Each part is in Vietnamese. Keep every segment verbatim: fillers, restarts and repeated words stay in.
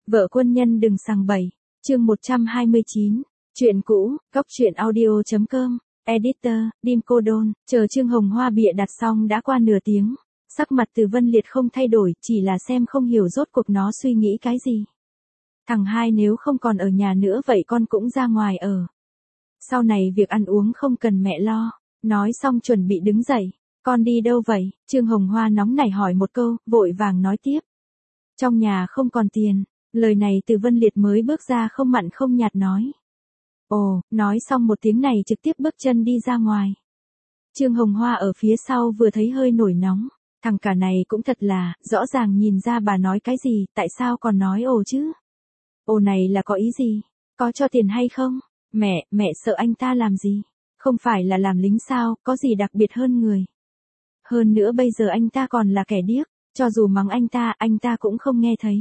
Vợ quân nhân đừng sằng bậy. Chương một trăm hai mươi chín. Chuyện cũ, góc truyện audio chấm com. Editor, Dim Cô Đôn. Chờ Trương Hồng Hoa bịa đặt xong đã qua nửa tiếng. Sắc mặt Từ Vân Liệt không thay đổi, chỉ là xem không hiểu rốt cuộc nó suy nghĩ cái gì. Thằng hai nếu không còn ở nhà nữa vậy con cũng ra ngoài ở. Sau này việc ăn uống không cần mẹ lo. Nói xong chuẩn bị đứng dậy. Con đi đâu vậy? Trương Hồng Hoa nóng nảy hỏi một câu, vội vàng nói tiếp. Trong nhà không còn tiền. Lời này Từ Vân Liệt mới bước ra không mặn không nhạt nói. Ồ, nói xong một tiếng này trực tiếp bước chân đi ra ngoài. Trương Hồng Hoa ở phía sau vừa thấy hơi nổi nóng. Thằng cả này cũng thật là, rõ ràng nhìn ra bà nói cái gì, tại sao còn nói ồ chứ? Ồ này là có ý gì? Có cho tiền hay không? Mẹ, mẹ sợ anh ta làm gì? Không phải là làm lính sao, có gì đặc biệt hơn người? Hơn nữa bây giờ anh ta còn là kẻ điếc, cho dù mắng anh ta, anh ta cũng không nghe thấy.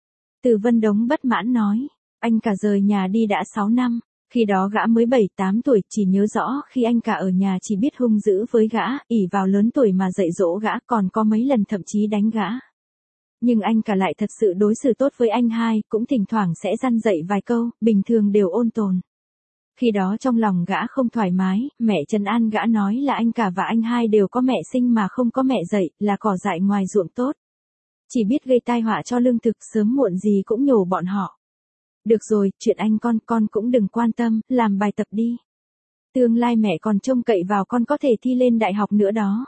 Từ Vân Đống bất mãn nói, anh cả rời nhà đi đã sáu năm, khi đó gã mới bảy tám tuổi, chỉ nhớ rõ khi anh cả ở nhà chỉ biết hung dữ với gã, ỷ vào lớn tuổi mà dạy dỗ gã, còn có mấy lần thậm chí đánh gã. Nhưng anh cả lại thật sự đối xử tốt với anh hai, cũng thỉnh thoảng sẽ dăn dạy vài câu, bình thường đều ôn tồn. Khi đó trong lòng gã không thoải mái, mẹ trấn an gã nói là anh cả và anh hai đều có mẹ sinh mà không có mẹ dạy, là cỏ dại ngoài ruộng tốt. Chỉ biết gây tai họa cho lương thực, sớm muộn gì cũng nhổ bọn họ. Được rồi, chuyện anh con, con cũng đừng quan tâm, làm bài tập đi. Tương lai mẹ còn trông cậy vào con có thể thi lên đại học nữa đó.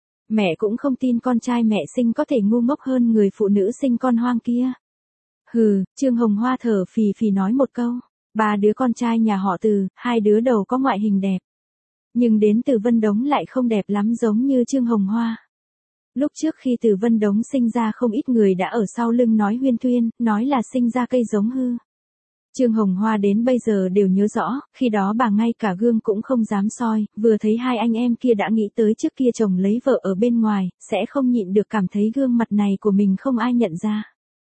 Mẹ cũng không tin con trai mẹ sinh có thể ngu ngốc hơn người phụ nữ sinh con hoang kia. Hừ, Trương Hồng Hoa thở phì phì nói một câu. Ba đứa con trai nhà họ Từ, hai đứa đầu có ngoại hình đẹp. Nhưng đến Từ Vân Đống lại không đẹp lắm giống như Trương Hồng Hoa. Lúc trước khi Từ Vân Đống sinh ra không ít người đã ở sau lưng nói huyên thuyên, nói là sinh ra cây giống hư. Trương Hồng Hoa đến bây giờ đều nhớ rõ, khi đó bà ngay cả gương cũng không dám soi, vừa thấy hai anh em kia đã nghĩ tới trước kia chồng lấy vợ ở bên ngoài, sẽ không nhịn được cảm thấy gương mặt này của mình không ai nhận ra.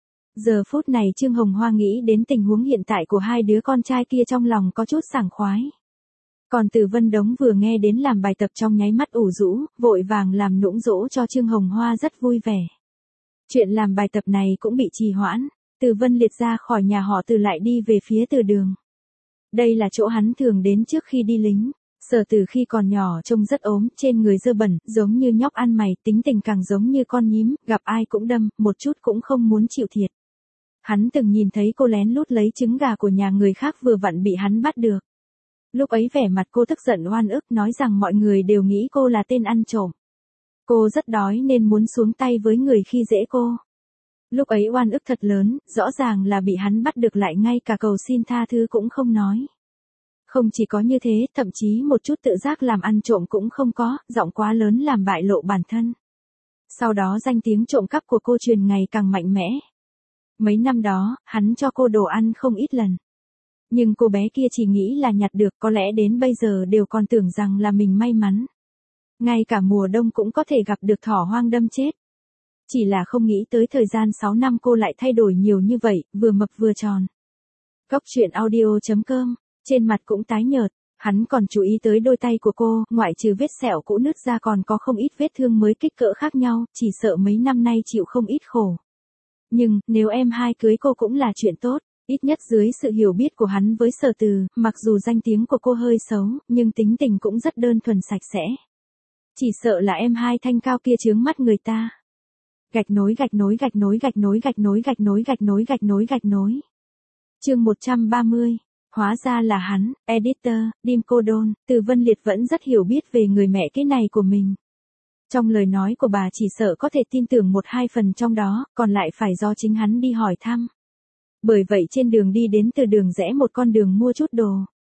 Giờ phút này Trương Hồng Hoa nghĩ đến tình huống hiện tại của hai đứa con trai kia trong lòng có chút sảng khoái. Còn Từ Vân Đống vừa nghe đến làm bài tập trong nháy mắt ủ rũ, vội vàng làm nũng dỗ cho Trương Hồng Hoa rất vui vẻ. Chuyện làm bài tập này cũng bị trì hoãn, Từ Vân Liệt ra khỏi nhà họ Từ lại đi về phía Từ đường. Đây là chỗ hắn thường đến trước khi đi lính. Sở Từ khi còn nhỏ trông rất ốm, trên người dơ bẩn, giống như nhóc ăn mày, tính tình càng giống như con nhím, gặp ai cũng đâm, một chút cũng không muốn chịu thiệt. Hắn từng nhìn thấy cô lén lút lấy trứng gà của nhà người khác vừa vặn bị hắn bắt được. Lúc ấy vẻ mặt cô tức giận oan ức nói rằng mọi người đều nghĩ cô là tên ăn trộm. Cô rất đói nên muốn xuống tay với người khi dễ cô. Lúc ấy oan ức thật lớn, rõ ràng là bị hắn bắt được lại ngay cả cầu xin tha thứ cũng không nói. Không chỉ có như thế, thậm chí một chút tự giác làm ăn trộm cũng không có, giọng quá lớn làm bại lộ bản thân. Sau đó danh tiếng trộm cắp của cô truyền ngày càng mạnh mẽ. Mấy năm đó, hắn cho cô đồ ăn không ít lần. Nhưng cô bé kia chỉ nghĩ là nhặt được, có lẽ đến bây giờ đều còn tưởng rằng là mình may mắn. Ngay cả mùa đông cũng có thể gặp được thỏ hoang đâm chết. Chỉ là không nghĩ tới thời gian sáu năm cô lại thay đổi nhiều như vậy, vừa mập vừa tròn. Góc truyện audio chấm com, trên mặt cũng tái nhợt, hắn còn chú ý tới đôi tay của cô, ngoại trừ vết sẹo cũ nứt ra còn có không ít vết thương mới kích cỡ khác nhau, chỉ sợ mấy năm nay chịu không ít khổ. Nhưng, nếu em hai cưới cô cũng là chuyện tốt, ít nhất dưới sự hiểu biết của hắn với Sở Từ, mặc dù danh tiếng của cô hơi xấu, nhưng tính tình cũng rất đơn thuần sạch sẽ. Chỉ sợ là em hai thanh cao kia chướng mắt người ta. Gạch nối gạch nối gạch nối gạch nối gạch nối gạch nối gạch nối gạch nối gạch nối. Chương một trăm ba mươi. Hóa ra là hắn, editor, Dim Cô Đôn. Từ Vân Liệt vẫn rất hiểu biết về người mẹ cái này của mình. Trong lời nói của bà chỉ sợ có thể tin tưởng một hai phần trong đó, còn lại phải do chính hắn đi hỏi thăm. Bởi vậy trên đường đi đến Từ đường rẽ một con đường mua chút đồ.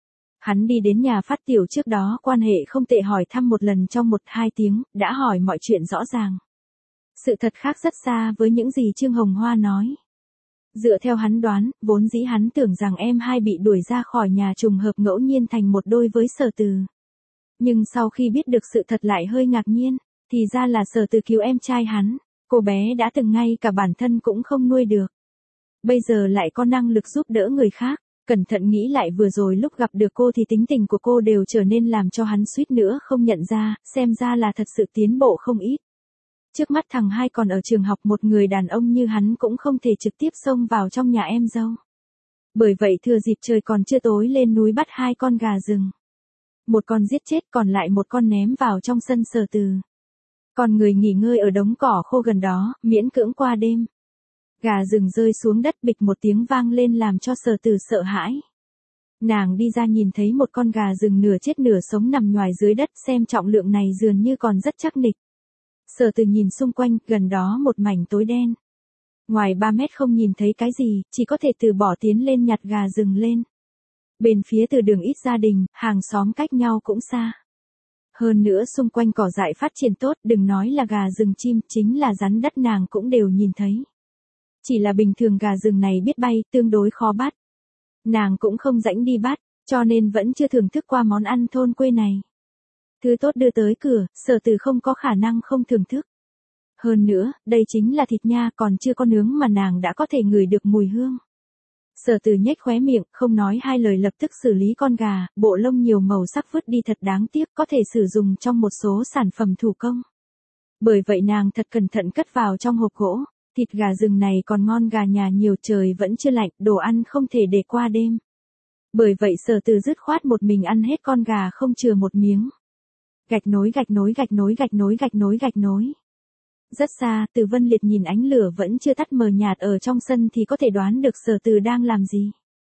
Hắn đi đến nhà Phát Tiểu trước đó quan hệ không tệ hỏi thăm một lần trong một hai tiếng, đã hỏi mọi chuyện rõ ràng. Sự thật khác rất xa với những gì Trương Hồng Hoa nói. Dựa theo hắn đoán, vốn dĩ hắn tưởng rằng em hai bị đuổi ra khỏi nhà trùng hợp ngẫu nhiên thành một đôi với Sở Từ. Nhưng sau khi biết được sự thật lại hơi ngạc nhiên, thì ra là Sở Từ cứu em trai hắn, cô bé đã từng ngay cả bản thân cũng không nuôi được. Bây giờ lại có năng lực giúp đỡ người khác, cẩn thận nghĩ lại vừa rồi lúc gặp được cô thì tính tình của cô đều trở nên làm cho hắn suýt nữa không nhận ra, xem ra là thật sự tiến bộ không ít. Trước mắt thằng hai còn ở trường học, một người đàn ông như hắn cũng không thể trực tiếp xông vào trong nhà em dâu. Bởi vậy thừa dịp trời còn chưa tối lên núi bắt hai con gà rừng. Một con giết chết, còn lại một con ném vào trong sân Sở Từ. Còn người nghỉ ngơi ở đống cỏ khô gần đó, miễn cưỡng qua đêm. Gà rừng rơi xuống đất bịch một tiếng vang lên làm cho Sở Từ sợ hãi. Nàng đi ra nhìn thấy một con gà rừng nửa chết nửa sống nằm nhoài dưới đất, xem trọng lượng này dường như còn rất chắc nịch. Sở Từ nhìn xung quanh, gần đó một mảnh tối đen. Ngoài ba mét không nhìn thấy cái gì, chỉ có thể từ bỏ tiến lên nhặt gà rừng lên. Bên phía từ đường ít gia đình, hàng xóm cách nhau cũng xa. Hơn nữa xung quanh cỏ dại phát triển tốt, đừng nói là gà rừng, chim, chính là rắn đất nàng cũng đều nhìn thấy. Chỉ là bình thường gà rừng này biết bay, tương đối khó bắt. Nàng cũng không rảnh đi bắt, cho nên vẫn chưa thưởng thức qua món ăn thôn quê này. Thứ tốt đưa tới cửa, Sở Từ không có khả năng không thưởng thức. Hơn nữa, đây chính là thịt nha, còn chưa có nướng mà nàng đã có thể ngửi được mùi hương. Sở Từ nhếch khóe miệng, không nói hai lời lập tức xử lý con gà, bộ lông nhiều màu sắc vứt đi thật đáng tiếc, có thể sử dụng trong một số sản phẩm thủ công. Bởi vậy nàng thật cẩn thận cất vào trong hộp gỗ. Thịt gà rừng này còn ngon, gà nhà nhiều, trời vẫn chưa lạnh, đồ ăn không thể để qua đêm. Bởi vậy Sở Từ dứt khoát một mình ăn hết con gà không chừa một miếng. Gạch nối gạch nối gạch nối gạch nối gạch nối gạch nối. Rất xa, Từ Vân Liệt nhìn ánh lửa vẫn chưa tắt mờ nhạt ở trong sân thì có thể đoán được Sở Từ đang làm gì.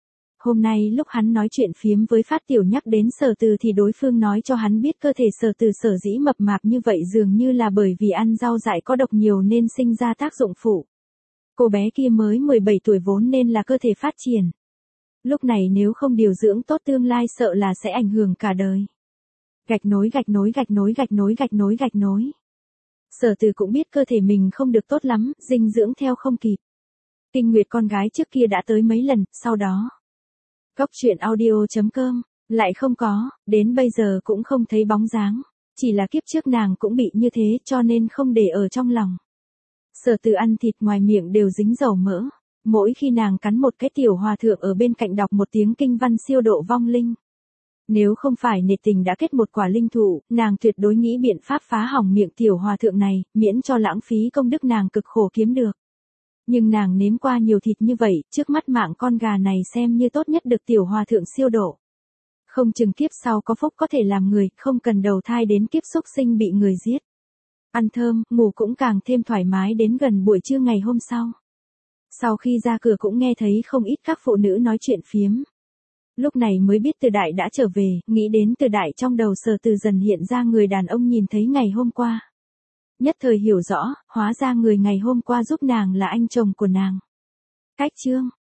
Hôm nay lúc hắn nói chuyện phiếm với Phát Tiểu nhắc đến Sở Từ thì đối phương nói cho hắn biết cơ thể Sở Từ sở dĩ mập mạp như vậy dường như là bởi vì ăn rau dại có độc nhiều nên sinh ra tác dụng phụ. Cô bé kia mới mười bảy tuổi vốn nên là cơ thể phát triển. Lúc này nếu không điều dưỡng tốt tương lai sợ là sẽ ảnh hưởng cả đời. Gạch nối gạch nối gạch nối gạch nối gạch nối gạch nối. Sở Từ cũng biết cơ thể mình không được tốt lắm, dinh dưỡng theo không kịp. Kinh nguyệt con gái trước kia đã tới mấy lần, sau đó Cóc truyện audio chấm com, lại không có, đến bây giờ cũng không thấy bóng dáng. Chỉ là kiếp trước nàng cũng bị như thế cho nên không để ở trong lòng. Sở Từ ăn thịt ngoài miệng đều dính dầu mỡ. Mỗi khi nàng cắn một cái, tiểu hòa thượng ở bên cạnh đọc một tiếng kinh văn siêu độ vong linh. Nếu không phải nể tình đã kết một quả linh thụ, nàng tuyệt đối nghĩ biện pháp phá hỏng miệng tiểu hòa thượng này, miễn cho lãng phí công đức nàng cực khổ kiếm được. Nhưng nàng nếm qua nhiều thịt như vậy, trước mắt mạng con gà này xem như tốt nhất được tiểu hòa thượng siêu độ. Không chừng kiếp sau có phúc có thể làm người, không cần đầu thai đến kiếp súc sinh bị người giết. Ăn thơm, ngủ cũng càng thêm thoải mái đến gần buổi trưa ngày hôm sau. Sau khi ra cửa cũng nghe thấy không ít các phụ nữ nói chuyện phiếm. Lúc này mới biết Từ Đại đã trở về, nghĩ đến Từ Đại trong đầu Sở Từ dần hiện ra người đàn ông nhìn thấy ngày hôm qua. Nhất thời hiểu rõ, hóa ra người ngày hôm qua giúp nàng là anh chồng của nàng. Cách chương